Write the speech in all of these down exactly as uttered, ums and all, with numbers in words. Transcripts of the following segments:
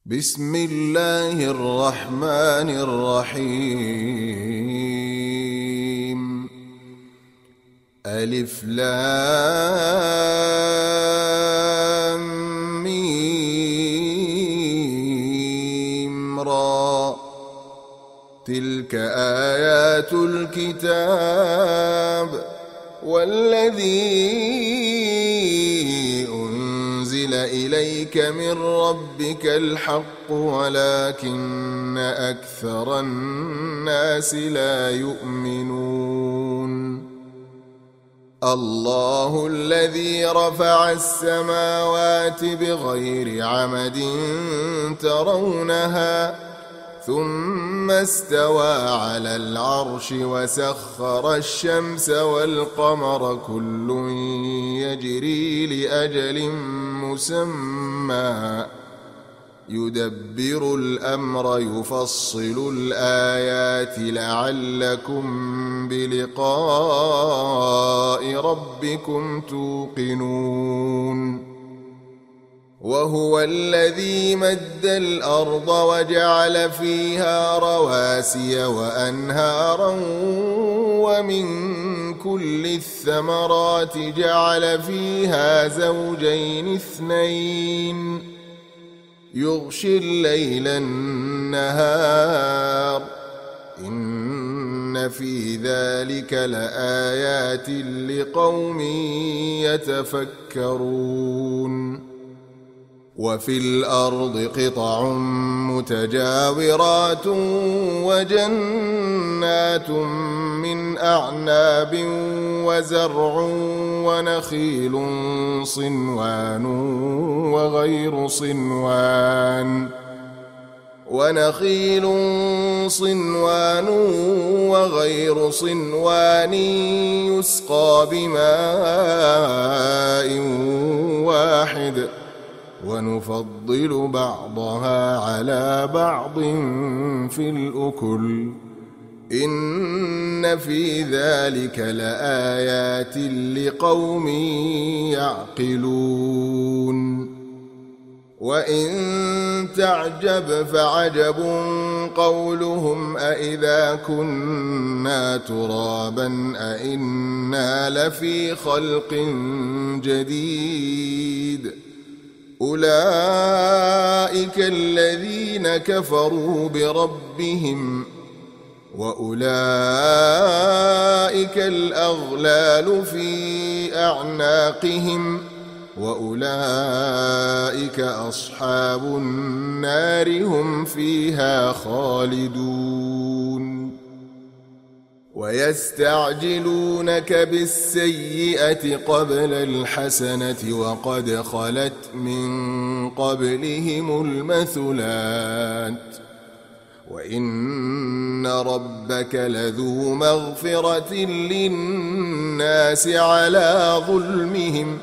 بسم الله الرحمن الرحيم. ألف لام ميم را. تلك آيات الكتاب والذي أنزل إليك من ربك الحق ولكن أكثر الناس لا يؤمنون. الله الذي رفع السماوات بغير عمد ترونها ثم استوى على العرش وسخر الشمس والقمر كل يجري لأجل مسمى يدبر الأمر يفصل الآيات لعلكم بلقاء ربكم توقنون. وهو الذي مد الأرض وجعل فيها رواسي وأنهارا ومن كل الثمرات جعل فيها زوجين اثنين يغشي الليل النهار إن في ذلك لآيات لقوم يتفكرون. وفي الأرض قطع متجاورات وجنات من أعناب وزرع ونخيل صنوان وغير صنوان ونخيل صنوان وغير صنوان يسقى بماء واحد ونفضل بعضها على بعض في الأكل إن في ذلك لآيات لقوم يعقلون. وإن تعجب فعجب قولهم أإذا كنا ترابا أإنا لفي خلق جديد أولئك الذين كفروا بربهم وأولئك الأغلال في أعناقهم وأولئك أصحاب النار هم فيها خالدون. ويستعجلونك بالسيئة قبل الحسنة وقد خلت من قبلهم المثلات وإن ربك لذو مغفرة للناس على ظلمهم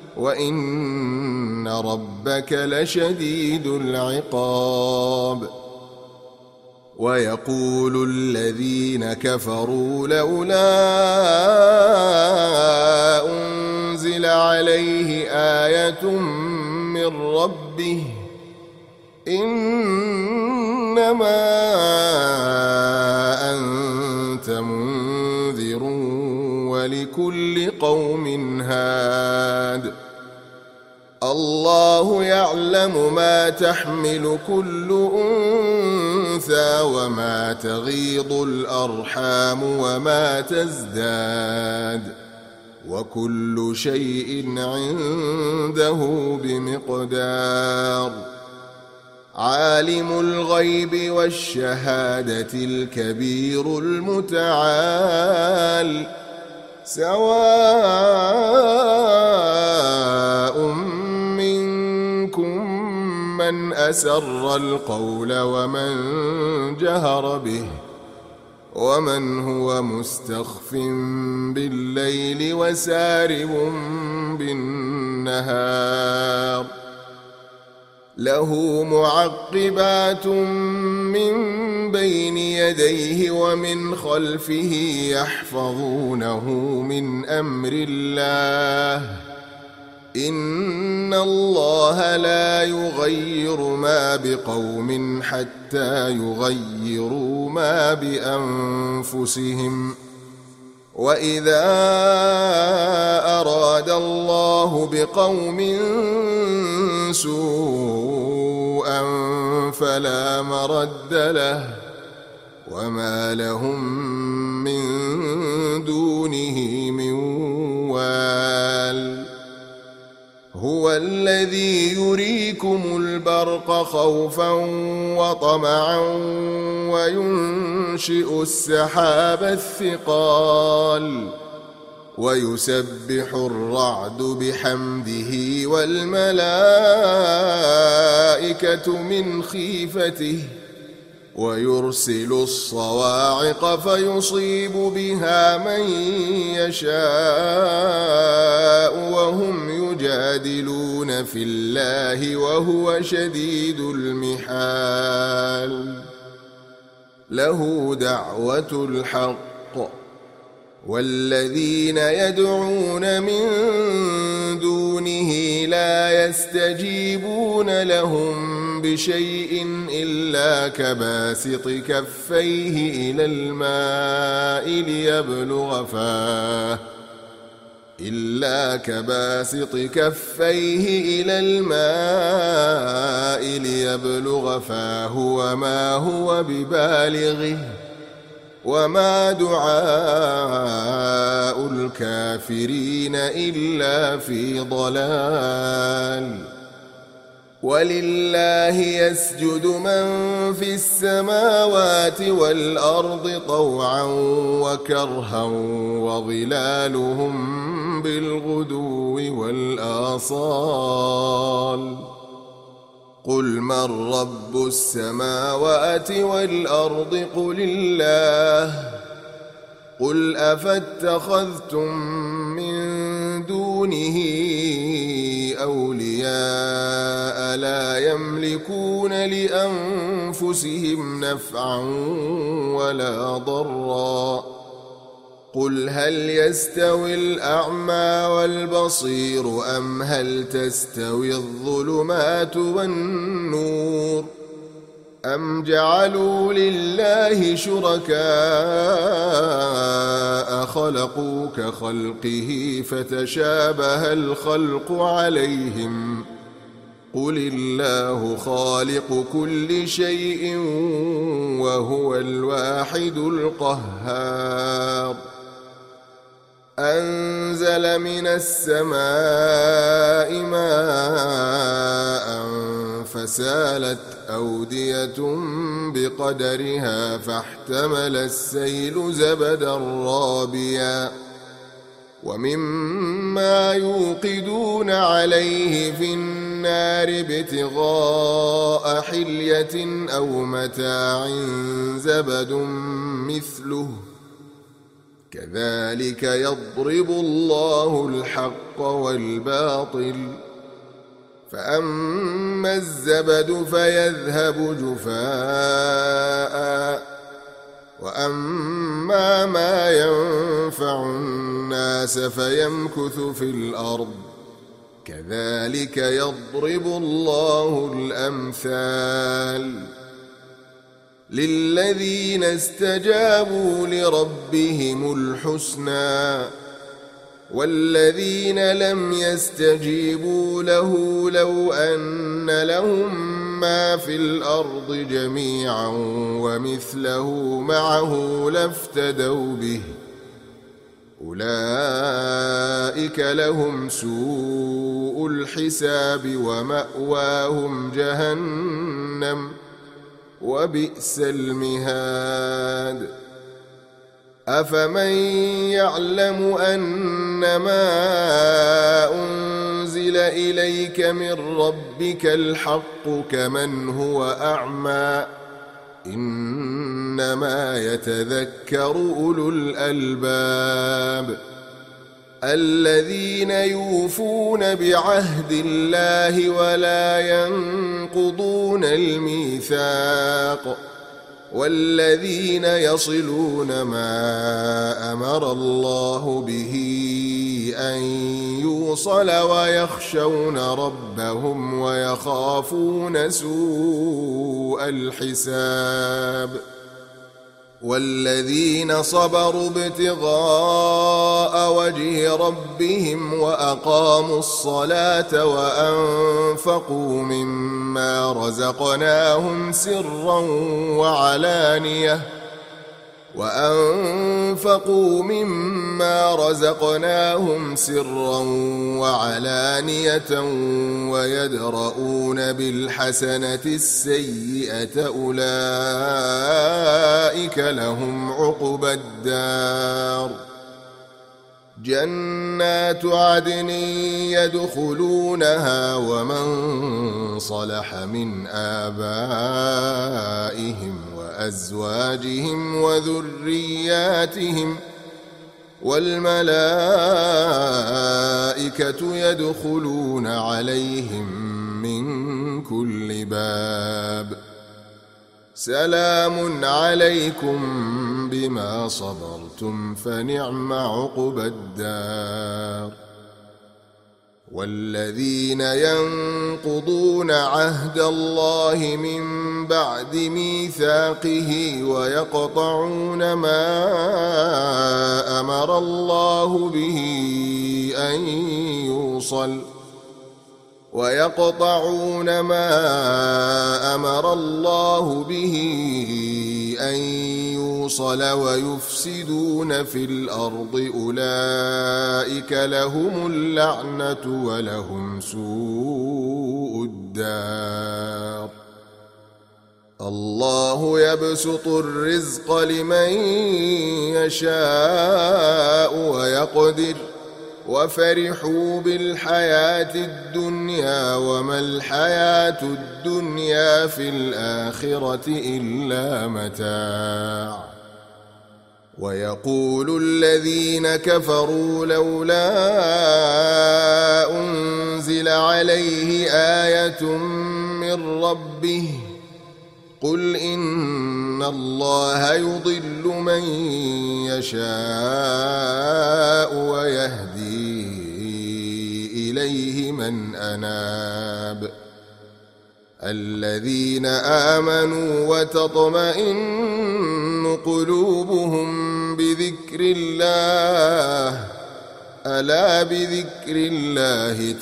وإن ربك لشديد العقاب. ويقول الذين كفروا لولا أنزل عليه آية من ربه إنما أنت منذر ولكل قوم هاد الله يعلم ما تحمل كل أنثى وما تغيض الأرحام وما تزداد وكل شيء عنده بمقدار. عالم الغيب والشهادة الكبير المتعال سواء منكم من أسر القول ومن جهر به ومن هو مستخف بالليل وسارب بالنهار له معقبات من بين يديه ومن خلفه يحفظونه من أمر الله إن الله لا يغير ما بقوم حتى يغيروا ما بأنفسهم وإذا أراد الله بقوم سوءا فلا مرد له وما لهم من دونه من وال هو الذي يريكم البرق خوفا وطمعا وينشئ السحاب الثقال ويسبح الرعد بحمده والملائكة من خيفته ويرسل الصواعق فيصيب بها من يشاء وهم يجادلون في الله وهو شديد المحال له دعوة الحق والذين يدعون من دونه لا يستجيبون لهم بشيء إلا كباسط كفيه إلى الماء ليبلغ فاه إلا كباسط كفيه إلى الماء ليبلغ فاه وما هو ببالغه وما دعاء الكافرين إلا في ضلال ولله يسجد من في السماوات والأرض طوعا وكرها وظلالهم بالغدو والآصال قل من رب السماوات والأرض قل الله قل أفاتخذتم من دونه أولياء لا يملكون لأنفسهم نفعا ولا ضرا قل هل يستوي الأعمى والبصير أم هل تستوي الظلمات والنور أم جعلوا لله شركاء خلقوا كخلقه فتشابه الخلق عليهم قل الله خالق كل شيء وهو الواحد القهار أنزل من السماء ماء فسالت أودية بقدرها فاحتمل السيل زبدا رابيا ومما يوقدون عليه في النار ابتغاء حلية أو متاع زبد مثله كذلك يضرب الله الحق والباطل فأما الزبد فيذهب جفاء وأما ما ينفع الناس فيمكث في الأرض كذلك يضرب الله الأمثال للذين استجابوا لربهم الحسنى والذين لم يستجيبوا له لو أن لهم ما في الأرض جميعا ومثله معه لافتدوا به أولئك لهم سوء الحساب ومأواهم جهنم وبئس المهاد أفمن يعلم أنما أنزل إليك من ربك الحق كمن هو أعمى إنما يتذكر أولو الألباب الذين يوفون بعهد الله ولا ينقضون الميثاق والذين يصلون ما أمر الله به أن يوصل ويخشون ربهم ويخافون سوء الحساب والذين صبروا ابتغاء وجه ربهم وأقاموا الصلاة وأنفقوا مما رزقناهم سرا وعلانية وأنفقوا مما رزقناهم سرا وعلانية ويدرؤون بالحسنة السيئة أولئك لهم عقبى الدار جنات عدن يدخلونها ومن صلح من آبائهم وأزواجهم وذرياتهم والملائكة يدخلون عليهم من كل باب سلام عليكم بما صبرتم فنعم عقبى الدار والذين ينقضون عهد الله من بعد ميثاقه ويقطعون ما أمر الله به أن يوصل ويقطعون ما أمر الله به أن يوصل ويفسدون في الأرض أولئك لهم اللعنة ولهم سوء الدار الله يبسط الرزق لمن يشاء ويقدر وفرحوا بالحياة الدنيا وما الحياة الدنيا في الآخرة إلا متاع ويقول الذين كفروا لولا أنزل عليه آية من ربه قل إن الله يضل من يشاء ويهدي إليه من أناب الذين آمنوا وتطمئن قلوبهم بذكر الله ألا بذكر الله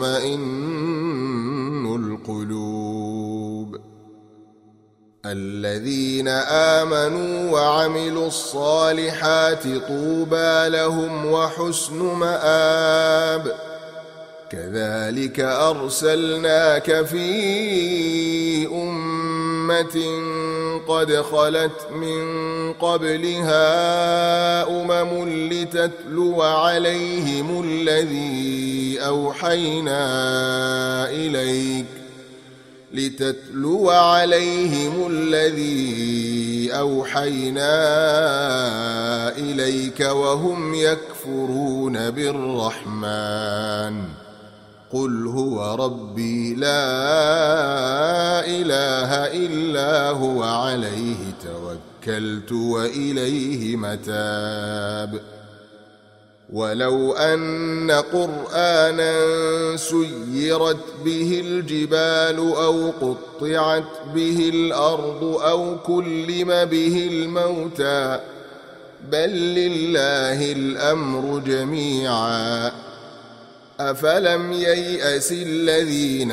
تطمئن القلوب الذين آمنوا وعملوا الصالحات طوبى لهم وحسن مآب كذلك أرسلناك في أمة قد خلت من قبلها أمم لتتلو عليهم الذي أوحينا إليك لتتلو عليهم الذي أوحينا إليك وهم يكفرون بالرحمن قل هو ربي لا إله إلا هو عليه توكلت وإليه متاب ولو أن قرآنا سيرت به الجبال أو قطعت به الأرض أو كلم به الموتى بل لله الأمر جميعا أفلم ييأس الذين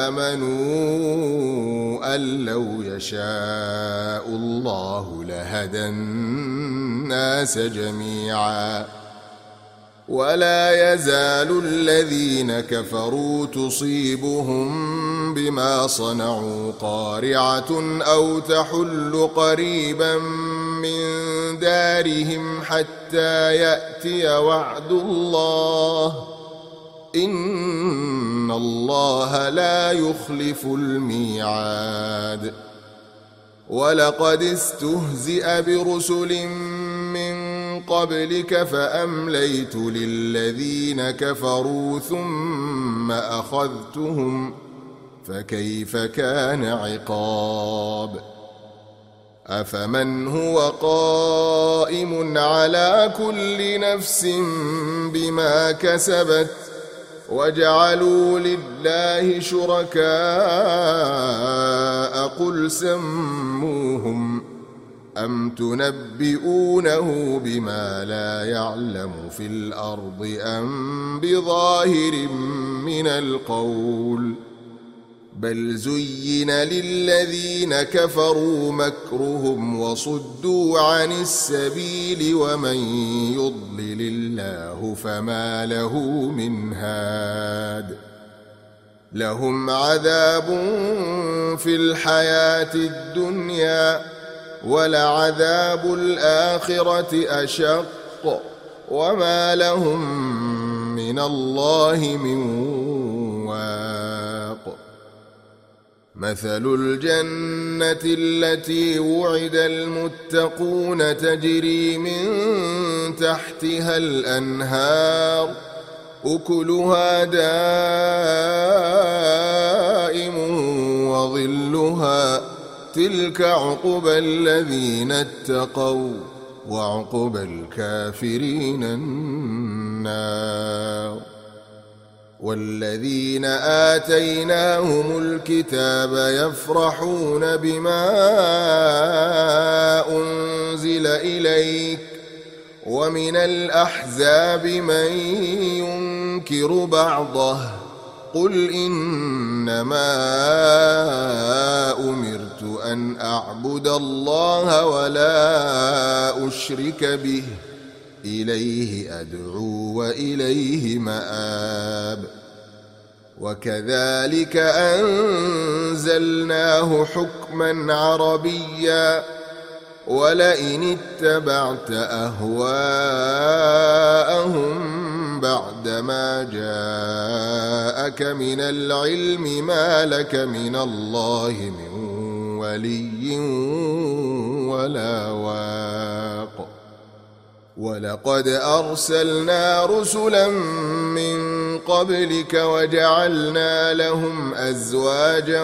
آمنوا أن لو يشاء الله لهدى الناس جميعا ولا يزال الذين كفروا تصيبهم بما صنعوا قارعة أو تحل قريبا من دارهم حتى يأتي وعد الله إن الله لا يخلف الميعاد ولقد استهزئ برسل من قبلك فأمليت للذين كفروا ثم أخذتهم فكيف كان عقاب أفمن هو قائم على كل نفس بما كسبت وجعلوا لله شركاء قل سموهم أم تنبئونه بما لا يعلم في الأرض أم بظاهر من القول بل زين للذين كفروا مكرهم وصدوا عن السبيل ومن يضلل الله فما له من هاد لهم عذاب في الحياة الدنيا ولعذاب الآخرة أشق وما لهم من الله من واق مثل الجنة التي وعد المتقون تجري من تحتها الأنهار أكلها دائم وظلها تلك عقبى الذين اتقوا وعقبى الكافرين النار والذين آتيناهم الكتاب يفرحون بما أنزل إليك ومن الأحزاب من ينكر بعضه قل إنما أمرت أن أعبد الله ولا أشرك به إليه أدعو وإليه مآب وكذلك أنزلناه حكما عربيا ولئن اتبعت أهواءهم بعدما جاءك من العلم ما لك من الله من ولي ولا واق ولقد أرسلنا رسلا من قبلك وجعلنا لهم أزواجا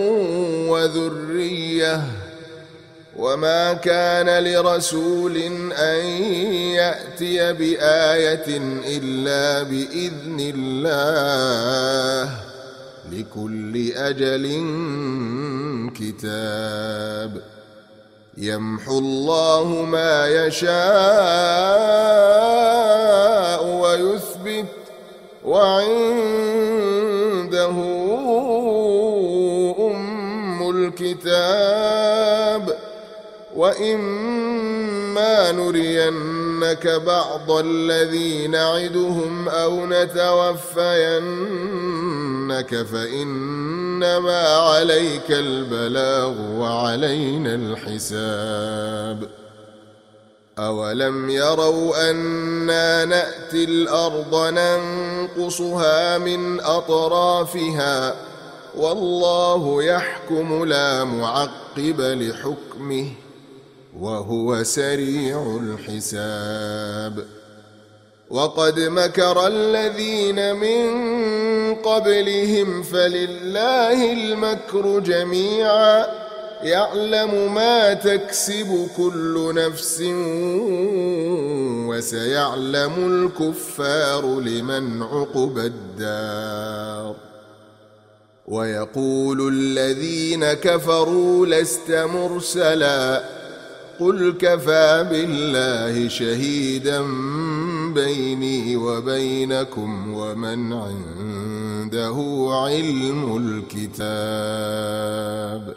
وذرية وما كان لرسول أن يأتي بآية إلا بإذن الله لكل أجل كتاب يمحو الله ما يشاء ويثبت وعنده أم الكتاب وإما نرينك بعض الذي نعدهم أو نتوفينك فإنما عليك البلاغ وعلينا الحساب أولم يروا أنا نأتي الأرض ننقصها من أطرافها والله يحكم لا معقب لحكمه وهو سريع الحساب وقد مكر الذين من قبلهم فلله المكر جميعا يعلم ما تكسب كل نفس وسيعلم الكفار لمن عقبى الدار ويقول الذين كفروا لست مرسلا قل كفى بالله شهيدا بيني وبينكم ومن عنده علم الكتاب